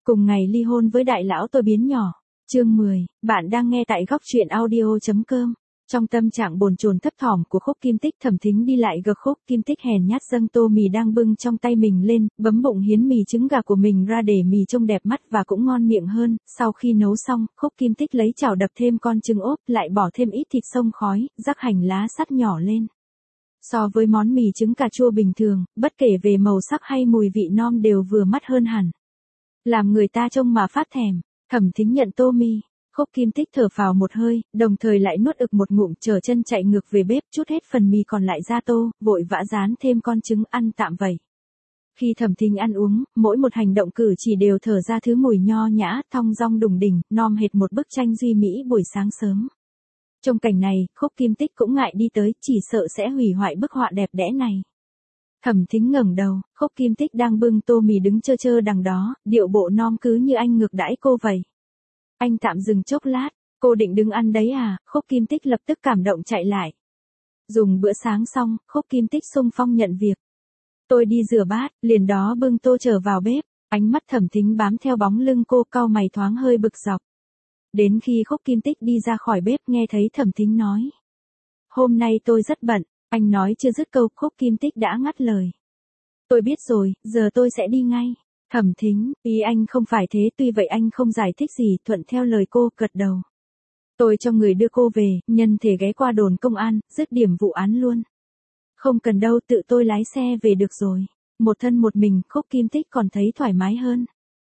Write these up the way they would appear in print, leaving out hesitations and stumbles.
Cùng ngày ly hôn với đại lão tôi biến nhỏ. Chương 10, bạn đang nghe tại góc truyện audio.com. Trong tâm trạng bồn chồn thấp thỏm của Khúc Kim Tích, Thẩm Thính đi lại gật Khúc Kim Tích hèn nhát dâng tô mì đang bưng trong tay mình lên, bấm bụng hiến mì trứng gà của mình ra để mì trông đẹp mắt và cũng ngon miệng hơn. Sau khi nấu xong, Khúc Kim Tích lấy chảo đập thêm con trứng ốp, lại bỏ thêm ít thịt xông khói, rắc hành lá sắt nhỏ lên. So với món mì trứng cà chua bình thường, bất kể về màu sắc hay mùi vị non đều vừa mắt hơn hẳn. Làm người ta trông mà phát thèm. Thẩm Thính nhận tô mì. Khúc Kim Tích thở phào một hơi, đồng thời lại nuốt ực một ngụm, trở chân chạy ngược về bếp, chút hết phần mì còn lại ra tô, vội vã rán thêm con trứng ăn tạm vậy. Khi Thẩm Thính ăn uống, mỗi một hành động cử chỉ đều thở ra thứ mùi nho nhã, thong dong đùng đỉnh, nom hệt một bức tranh duy mỹ buổi sáng sớm. Trong cảnh này, Khúc Kim Tích cũng ngại đi tới, chỉ sợ sẽ hủy hoại bức họa đẹp đẽ này. Thẩm Thính ngẩng đầu, Khúc Kim Tích đang bưng tô mì đứng chơ chơ đằng đó, điệu bộ non cứ như anh ngược đãi cô vậy. Anh tạm dừng chốc lát, cô định đứng ăn đấy à? Khúc Kim Tích lập tức cảm động chạy lại. Dùng bữa sáng xong, Khúc Kim Tích xung phong nhận việc. Tôi đi rửa bát, liền đó bưng tô trở vào bếp, ánh mắt Thẩm Thính bám theo bóng lưng cô, cau mày thoáng hơi bực dọc. Đến khi Khúc Kim Tích đi ra khỏi bếp nghe thấy Thẩm Thính nói. Hôm nay tôi rất bận, anh nói chưa dứt câu, Khúc Kim Tích đã ngắt lời. Tôi biết rồi, giờ tôi sẽ đi ngay. Thẩm Thính, ý anh không phải thế, tuy vậy anh không giải thích gì, thuận theo lời cô, gật đầu. Tôi cho người đưa cô về, nhân thể ghé qua đồn công an, dứt điểm vụ án luôn. Không cần đâu, tự tôi lái xe về được rồi. Một thân một mình, Khúc Kim Tích còn thấy thoải mái hơn.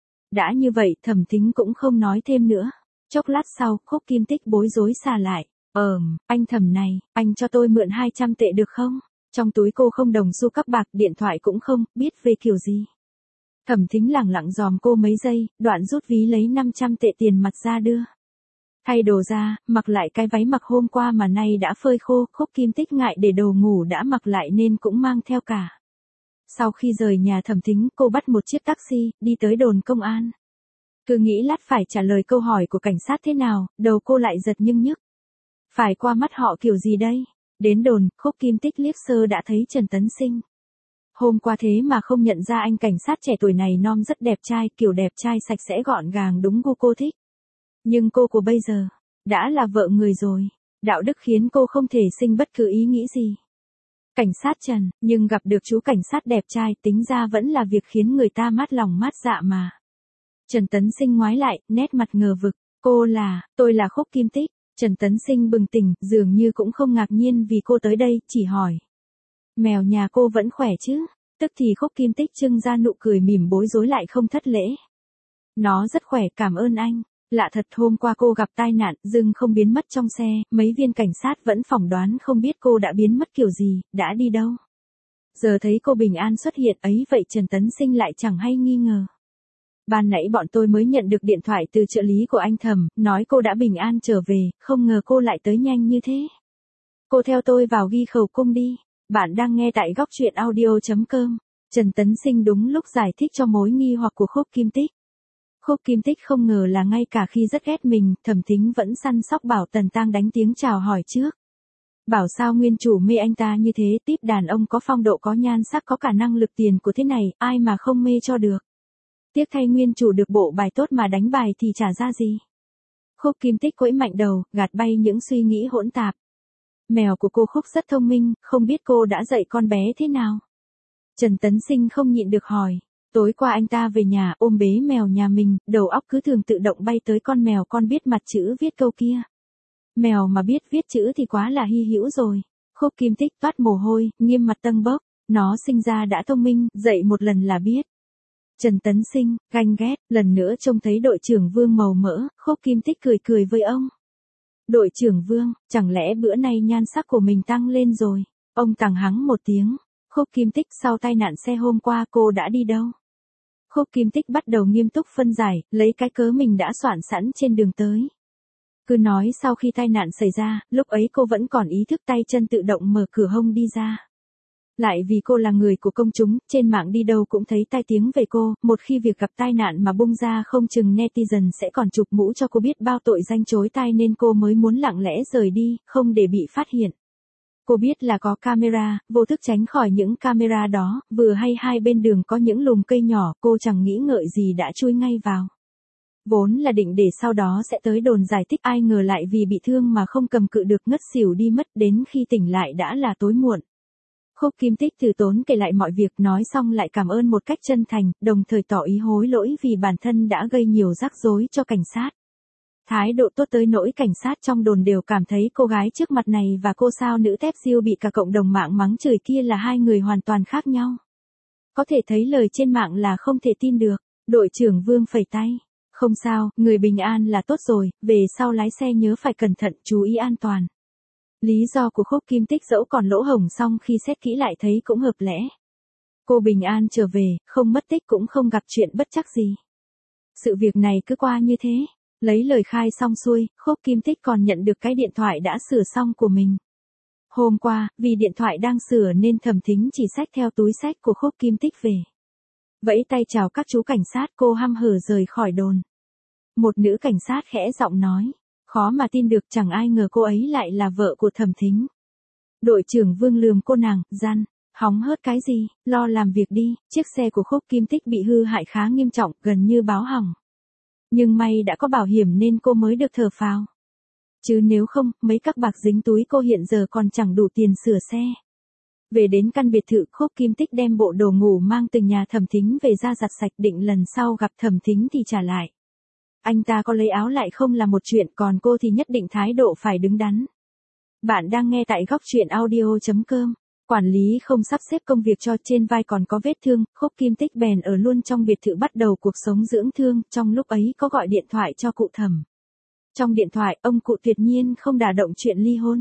Đã như vậy, Thẩm Thính cũng không nói thêm nữa. Chốc lát sau, Khúc Kim Tích bối rối xà lại. Anh Thẩm này, anh cho tôi mượn 200 tệ được không? Trong túi cô không đồng xu các bạc, điện thoại cũng không, biết về kiểu gì. Thẩm Thính lẳng lặng dòm cô mấy giây, đoạn rút ví lấy 500 tệ tiền mặt ra đưa. Thay đồ ra, mặc lại cái váy mặc hôm qua mà nay đã phơi khô, Khúc Kim Tích ngại để đồ ngủ đã mặc lại nên cũng mang theo cả. Sau khi rời nhà Thẩm Thính, cô bắt một chiếc taxi, đi tới đồn công an. Cứ nghĩ lát phải trả lời câu hỏi của cảnh sát thế nào, đầu cô lại giật nhưng nhức. Phải qua mắt họ kiểu gì đây? Đến đồn, Khúc Kim Tích liếc sơ đã thấy Trần Tấn Sinh. Hôm qua thế mà không nhận ra anh cảnh sát trẻ tuổi này non rất đẹp trai, kiểu đẹp trai sạch sẽ gọn gàng đúng gu cô thích. Nhưng cô của bây giờ, đã là vợ người rồi. Đạo đức khiến cô không thể sinh bất cứ ý nghĩ gì. Cảnh sát Trần, nhưng gặp được chú cảnh sát đẹp trai tính ra vẫn là việc khiến người ta mát lòng mát dạ mà. Trần Tấn Sinh ngoái lại, nét mặt ngờ vực. Tôi là Khúc Kim Tích. Trần Tấn Sinh bừng tỉnh, dường như cũng không ngạc nhiên vì cô tới đây, chỉ hỏi. Mèo nhà cô vẫn khỏe chứ? Tức thì Khúc Kim Tích trưng ra nụ cười mỉm bối rối lại không thất lễ. Nó rất khỏe, cảm ơn anh. Lạ thật, hôm qua cô gặp tai nạn, dưng không biến mất trong xe, mấy viên cảnh sát vẫn phỏng đoán không biết cô đã biến mất kiểu gì, đã đi đâu. Giờ thấy cô bình an xuất hiện ấy vậy Trần Tấn Sinh lại chẳng hay nghi ngờ. Ban nãy bọn tôi mới nhận được điện thoại từ trợ lý của anh Thẩm, nói cô đã bình an trở về, không ngờ cô lại tới nhanh như thế. Cô theo tôi vào ghi khẩu cung đi. Bạn đang nghe tại góc truyện audio.com. Trần Tấn Sinh đúng lúc giải thích cho mối nghi hoặc của Khúc Kim Tích. Khúc Kim Tích không ngờ là ngay cả khi rất ghét mình, Thẩm Thính vẫn săn sóc bảo Tần Tang đánh tiếng chào hỏi trước. Bảo sao nguyên chủ mê anh ta như thế, típ đàn ông có phong độ có nhan sắc có cả năng lực tiền của thế này, ai mà không mê cho được. Tiếc thay nguyên chủ được bộ bài tốt mà đánh bài thì chả ra gì. Khúc Kim Tích quẫy mạnh đầu, gạt bay những suy nghĩ hỗn tạp. Mèo của cô Khúc rất thông minh, không biết cô đã dạy con bé thế nào? Trần Tấn Sinh không nhịn được hỏi. Tối qua anh ta về nhà ôm bế mèo nhà mình, đầu óc cứ thường tự động bay tới con mèo con biết mặt chữ viết câu kia. Mèo mà biết viết chữ thì quá là hy hữu rồi. Khúc Kim Tích toát mồ hôi, nghiêm mặt tâng bốc. Nó sinh ra đã thông minh, dạy một lần là biết. Trần Tấn Sinh, ganh ghét, lần nữa trông thấy đội trưởng Vương màu mỡ, Khúc Kim Tích cười cười với ông. Đội trưởng Vương, chẳng lẽ bữa nay nhan sắc của mình tăng lên rồi? Ông tằng hắng một tiếng. Khúc Kim Tích, sau tai nạn xe hôm qua cô đã đi đâu? Khúc Kim Tích bắt đầu nghiêm túc phân giải, lấy cái cớ mình đã soạn sẵn trên đường tới. Cứ nói sau khi tai nạn xảy ra, lúc ấy cô vẫn còn ý thức tay chân tự động mở cửa hông đi ra. Lại vì cô là người của công chúng, trên mạng đi đâu cũng thấy tai tiếng về cô, một khi việc gặp tai nạn mà bung ra không chừng netizen sẽ còn chụp mũ cho cô biết bao tội danh chối tai nên cô mới muốn lặng lẽ rời đi, không để bị phát hiện. Cô biết là có camera, vô thức tránh khỏi những camera đó, vừa hay hai bên đường có những lùm cây nhỏ, cô chẳng nghĩ ngợi gì đã chui ngay vào. Vốn là định để sau đó sẽ tới đồn giải thích, ai ngờ lại vì bị thương mà không cầm cự được ngất xỉu đi mất, đến khi tỉnh lại đã là tối muộn. Khúc Kim Tích từ tốn kể lại mọi việc, nói xong lại cảm ơn một cách chân thành, đồng thời tỏ ý hối lỗi vì bản thân đã gây nhiều rắc rối cho cảnh sát. Thái độ tốt tới nỗi cảnh sát trong đồn đều cảm thấy cô gái trước mặt này và cô sao nữ tép diêu bị cả cộng đồng mạng mắng chửi kia là hai người hoàn toàn khác nhau. Có thể thấy lời trên mạng là không thể tin được. Đội trưởng Vương phẩy tay. Không sao, người bình an là tốt rồi, về sau lái xe nhớ phải cẩn thận, chú ý an toàn. Lý do của Khúc Kim Tích dẫu còn lỗ hổng song khi xét kỹ lại thấy cũng hợp lẽ. Cô bình an trở về, không mất tích cũng không gặp chuyện bất trắc gì. Sự việc này cứ qua như thế. Lấy lời khai xong xuôi, Khúc Kim Tích còn nhận được cái điện thoại đã sửa xong của mình. Hôm qua, vì điện thoại đang sửa nên Thẩm Thính chỉ xách theo túi xách của Khúc Kim Tích về. Vẫy tay chào các chú cảnh sát, cô hăm hở rời khỏi đồn. Một nữ cảnh sát khẽ giọng nói. Khó mà tin được, chẳng ai ngờ cô ấy lại là vợ của Thẩm Thính. Đội trưởng Vương lườm cô nàng, gian. Hóng hớt cái gì, lo làm việc đi. Chiếc xe của Khúc Kim Tích bị hư hại khá nghiêm trọng, gần như báo hỏng. Nhưng may đã có bảo hiểm nên cô mới được thở phào. Chứ nếu không, mấy các bạc dính túi cô hiện giờ còn chẳng đủ tiền sửa xe. Về đến căn biệt thự, Khúc Kim Tích đem bộ đồ ngủ mang từ nhà Thẩm Thính về ra giặt sạch, định lần sau gặp Thẩm Thính thì trả lại. Anh ta có lấy áo lại không là một chuyện, còn cô thì nhất định thái độ phải đứng đắn. Bạn đang nghe tại góc truyện audio.com. Quản lý không sắp xếp công việc cho, trên vai còn có vết thương, Khúc Kim Tích bèn ở luôn trong biệt thự bắt đầu cuộc sống dưỡng thương, trong lúc ấy có gọi điện thoại cho cụ Thẩm. Trong điện thoại, ông cụ tuyệt nhiên không đả động chuyện ly hôn.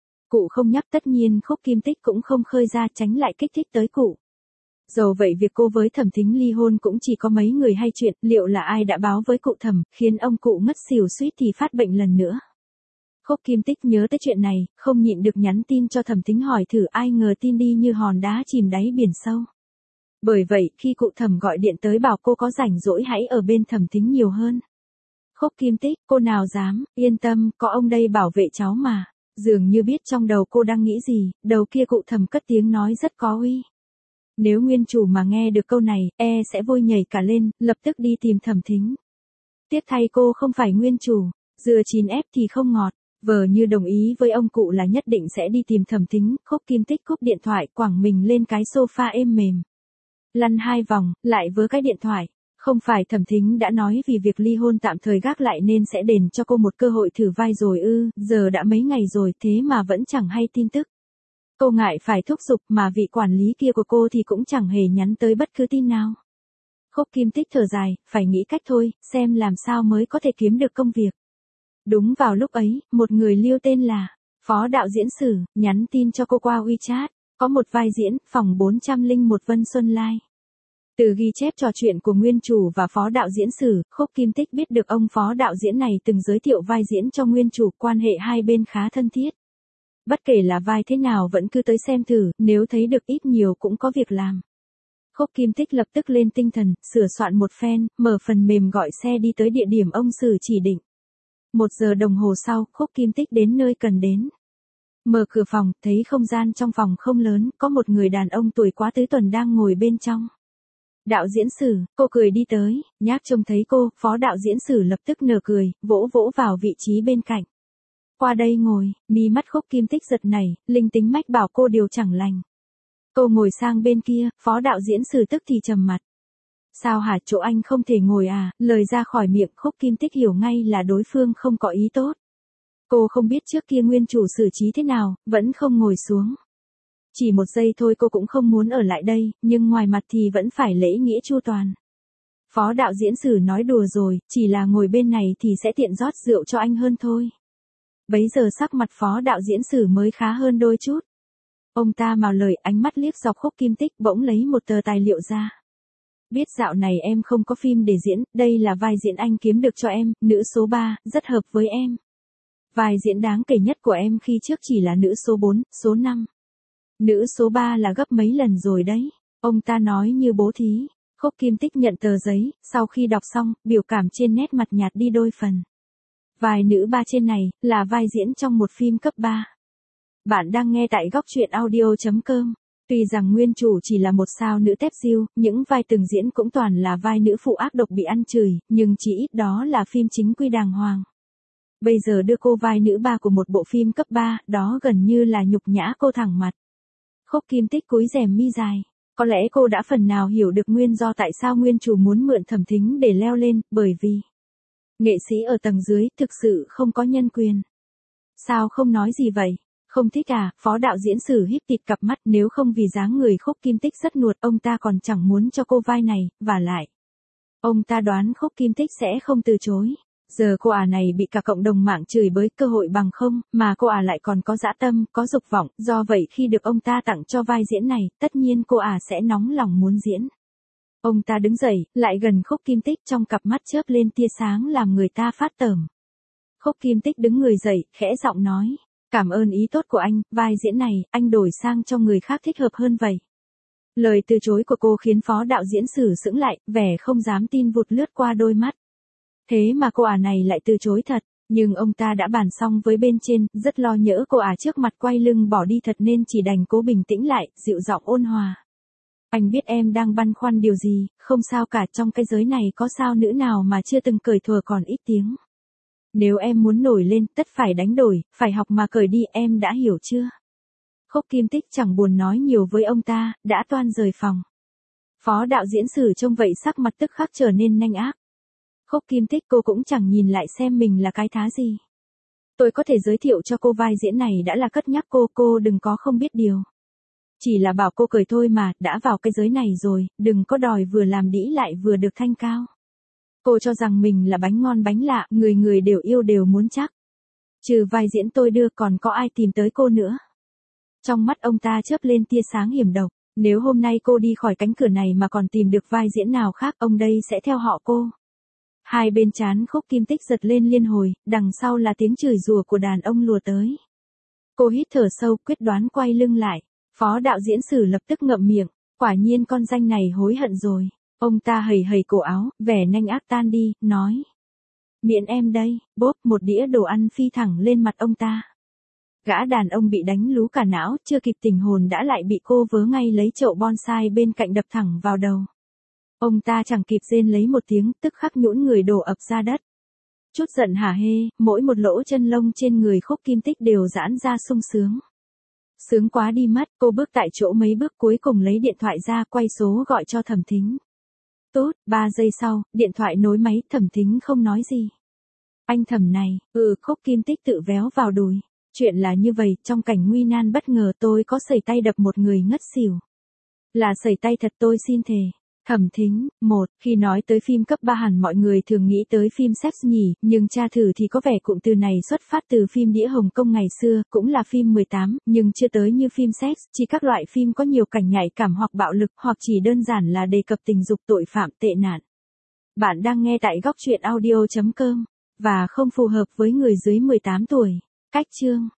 Cụ không nhắc, tất nhiên Khúc Kim Tích cũng không khơi ra, tránh lại kích thích tới cụ. Dầu vậy việc cô với Thẩm Thính ly hôn cũng chỉ có mấy người hay chuyện, liệu là ai đã báo với cụ Thẩm, khiến ông cụ ngất xỉu suýt thì phát bệnh lần nữa. Khúc Kim Tích nhớ tới chuyện này, không nhịn được nhắn tin cho Thẩm Thính hỏi thử, ai ngờ tin đi như hòn đá chìm đáy biển sâu. Bởi vậy, khi cụ Thẩm gọi điện tới bảo cô có rảnh rỗi hãy ở bên Thẩm Thính nhiều hơn. Khúc Kim Tích, cô nào dám, yên tâm, có ông đây bảo vệ cháu mà. Dường như biết trong đầu cô đang nghĩ gì, đầu kia cụ Thẩm cất tiếng nói rất có uy. Nếu nguyên chủ mà nghe được câu này, sẽ vui nhảy cả lên, lập tức đi tìm Thẩm Thính. Tiếc thay cô không phải nguyên chủ, dừa chín ép thì không ngọt. Vờ như đồng ý với ông cụ là nhất định sẽ đi tìm Thẩm Thính, Khúc Kim Tích cúp điện thoại, quẳng mình lên cái sofa êm mềm. Lăn 2 vòng, lại vớ cái điện thoại. Không phải Thẩm Thính đã nói vì việc ly hôn tạm thời gác lại nên sẽ đền cho cô một cơ hội thử vai rồi ư, giờ đã mấy ngày rồi thế mà vẫn chẳng hay tin tức. Cô ngại phải thúc giục mà vị quản lý kia của cô thì cũng chẳng hề nhắn tới bất cứ tin nào. Khúc Kim Tích thở dài, phải nghĩ cách thôi, xem làm sao mới có thể kiếm được công việc. Đúng vào lúc ấy, một người lưu tên là Phó Đạo Diễn Sử, nhắn tin cho cô qua WeChat, có một vai diễn, phòng 401 Vân Xuân Lai. Từ ghi chép trò chuyện của nguyên chủ và Phó Đạo Diễn Sử, Khúc Kim Tích biết được ông Phó Đạo Diễn này từng giới thiệu vai diễn cho nguyên chủ, quan hệ hai bên khá thân thiết. Bất kể là vai thế nào vẫn cứ tới xem thử, nếu thấy được ít nhiều cũng có việc làm. Khúc Kim Tích lập tức lên tinh thần, sửa soạn một phen, mở phần mềm gọi xe đi tới địa điểm ông Sử chỉ định. 1 giờ đồng hồ sau, Khúc Kim Tích đến nơi cần đến. Mở cửa phòng, thấy không gian trong phòng không lớn, có một người đàn ông tuổi quá tứ tuần đang ngồi bên trong. Đạo Diễn Sử, cô cười đi tới, nhác trông thấy cô, Phó Đạo Diễn Sử lập tức nở cười, vỗ vỗ vào vị trí bên cạnh. Qua đây ngồi, mí mắt Khúc Kim Tích giật nảy, linh tính mách bảo cô điều chẳng lành. Cô ngồi sang bên kia, Phó Đạo Diễn Sử tức thì trầm mặt. Sao hả, chỗ anh không thể ngồi à, lời ra khỏi miệng Khúc Kim Tích hiểu ngay là đối phương không có ý tốt. Cô không biết trước kia nguyên chủ xử trí thế nào, vẫn không ngồi xuống. Chỉ 1 giây thôi cô cũng không muốn ở lại đây, nhưng ngoài mặt thì vẫn phải lễ nghĩa chu toàn. Phó Đạo Diễn Sử nói đùa rồi, chỉ là ngồi bên này thì sẽ tiện rót rượu cho anh hơn thôi. Bấy giờ sắc mặt Phó Đạo Diễn Sử mới khá hơn đôi chút. Ông ta mào lời, ánh mắt liếc dọc Khúc Kim Tích, bỗng lấy một tờ tài liệu ra. Biết dạo này em không có phim để diễn, đây là vai diễn anh kiếm được cho em, nữ số 3, rất hợp với em. Vai diễn đáng kể nhất của em khi trước chỉ là nữ số 4, số 5. Nữ số 3 là gấp mấy lần rồi đấy. Ông ta nói như bố thí. Khúc Kim Tích nhận tờ giấy, sau khi đọc xong, biểu cảm trên nét mặt nhạt đi đôi phần. Vai nữ 3 trên này, là vai diễn trong một phim cấp 3. Bạn đang nghe tại góc truyện audio.com. Tuy rằng nguyên chủ chỉ là một sao nữ tép diêu, những vai từng diễn cũng toàn là vai nữ phụ ác độc bị ăn chửi, nhưng chỉ ít đó là phim chính quy đàng hoàng. Bây giờ đưa cô vai nữ ba của một bộ phim cấp 3, đó gần như là nhục nhã cô thẳng mặt. Khúc Kim Tích cúi rèm mi dài. Có lẽ cô đã phần nào hiểu được nguyên do tại sao nguyên chủ muốn mượn Thẩm Thính để leo lên, bởi vì nghệ sĩ ở tầng dưới thực sự không có nhân quyền. Sao không nói gì vậy? Không thích à? Phó đạo diễn Sử híp tịt cặp mắt, nếu không vì dáng người Khúc Kim Tích rất nuột, ông ta còn chẳng muốn cho cô vai này, và lại ông ta đoán Khúc Kim Tích sẽ không từ chối. Giờ cô này bị cả cộng đồng mạng chửi bới cơ hội bằng không, mà cô lại còn có dã tâm, có dục vọng, do vậy khi được ông ta tặng cho vai diễn này, tất nhiên cô sẽ nóng lòng muốn diễn. Ông ta đứng dậy, lại gần Khúc Kim Tích, trong cặp mắt chớp lên tia sáng làm người ta phát tởm. Khúc Kim Tích đứng người dậy, khẽ giọng nói, cảm ơn ý tốt của anh, vai diễn này, anh đổi sang cho người khác thích hợp hơn vậy. Lời từ chối của cô khiến phó đạo diễn Sử sững lại, vẻ không dám tin vụt lướt qua đôi mắt. Thế mà cô này lại từ chối thật, nhưng ông ta đã bàn xong với bên trên, rất lo nhỡ cô trước mặt quay lưng bỏ đi thật nên chỉ đành cố bình tĩnh lại, dịu giọng ôn hòa. Anh biết em đang băn khoăn điều gì, không sao cả, trong cái giới này có sao nữ nào mà chưa từng cởi thuở còn ít tiếng. Nếu em muốn nổi lên, tất phải đánh đổi, phải học mà cởi đi, em đã hiểu chưa? Khúc Kim Tích chẳng buồn nói nhiều với ông ta, đã toan rời phòng. Phó đạo diễn Sử trông vậy sắc mặt tức khắc trở nên nanh ác. Khúc Kim Tích cô cũng chẳng nhìn lại xem mình là cái thá gì. Tôi có thể giới thiệu cho cô vai diễn này đã là cất nhắc cô đừng có không biết điều. Chỉ là bảo cô cười thôi mà, đã vào cái giới này rồi, đừng có đòi vừa làm đĩ lại vừa được thanh cao. Cô cho rằng mình là bánh ngon bánh lạ, người người đều yêu đều muốn chắc. Trừ vai diễn tôi đưa còn có ai tìm tới cô nữa. Trong mắt ông ta chớp lên tia sáng hiểm độc, nếu hôm nay cô đi khỏi cánh cửa này mà còn tìm được vai diễn nào khác, ông đây sẽ theo họ cô. Hai bên trán Khúc Kim Tích giật lên liên hồi, đằng sau là tiếng chửi rủa của đàn ông lùa tới. Cô hít thở sâu, quyết đoán quay lưng lại. Phó đạo diễn Sử lập tức ngậm miệng, quả nhiên con danh này hối hận rồi. Ông ta hầy hầy cổ áo, vẻ nanh ác tan đi, nói. Miễn em đây, bốp, một đĩa đồ ăn phi thẳng lên mặt ông ta. Gã đàn ông bị đánh lú cả não, chưa kịp tỉnh hồn đã lại bị cô vớ ngay lấy chậu bonsai bên cạnh đập thẳng vào đầu. Ông ta chẳng kịp rên lấy một tiếng, tức khắc nhũn người đổ ập ra đất. Chút giận hả hê, mỗi một lỗ chân lông trên người Khúc Kim Tích đều giãn ra sung sướng. Sướng quá đi mất, cô bước tại chỗ mấy bước cuối cùng lấy điện thoại ra quay số gọi cho Thẩm Thính. Tốt, 3 giây sau, điện thoại nối máy, Thẩm Thính không nói gì. Anh Thẩm này, Khúc Kim Tích tự véo vào đùi. Chuyện là như vậy, trong cảnh nguy nan bất ngờ tôi có sẩy tay đập một người ngất xỉu. Là sẩy tay thật tôi xin thề. Thẩm Thính, khi nói tới phim cấp 3 hẳn mọi người thường nghĩ tới phim sex nhỉ, nhưng tra thử thì có vẻ cụm từ này xuất phát từ phim đĩa Hồng Kông ngày xưa, cũng là phim 18, nhưng chưa tới như phim sex, chỉ các loại phim có nhiều cảnh nhạy cảm hoặc bạo lực, hoặc chỉ đơn giản là đề cập tình dục tội phạm tệ nạn. Bạn đang nghe tại góc truyện audio.com, và không phù hợp với người dưới 18 tuổi. Cách chương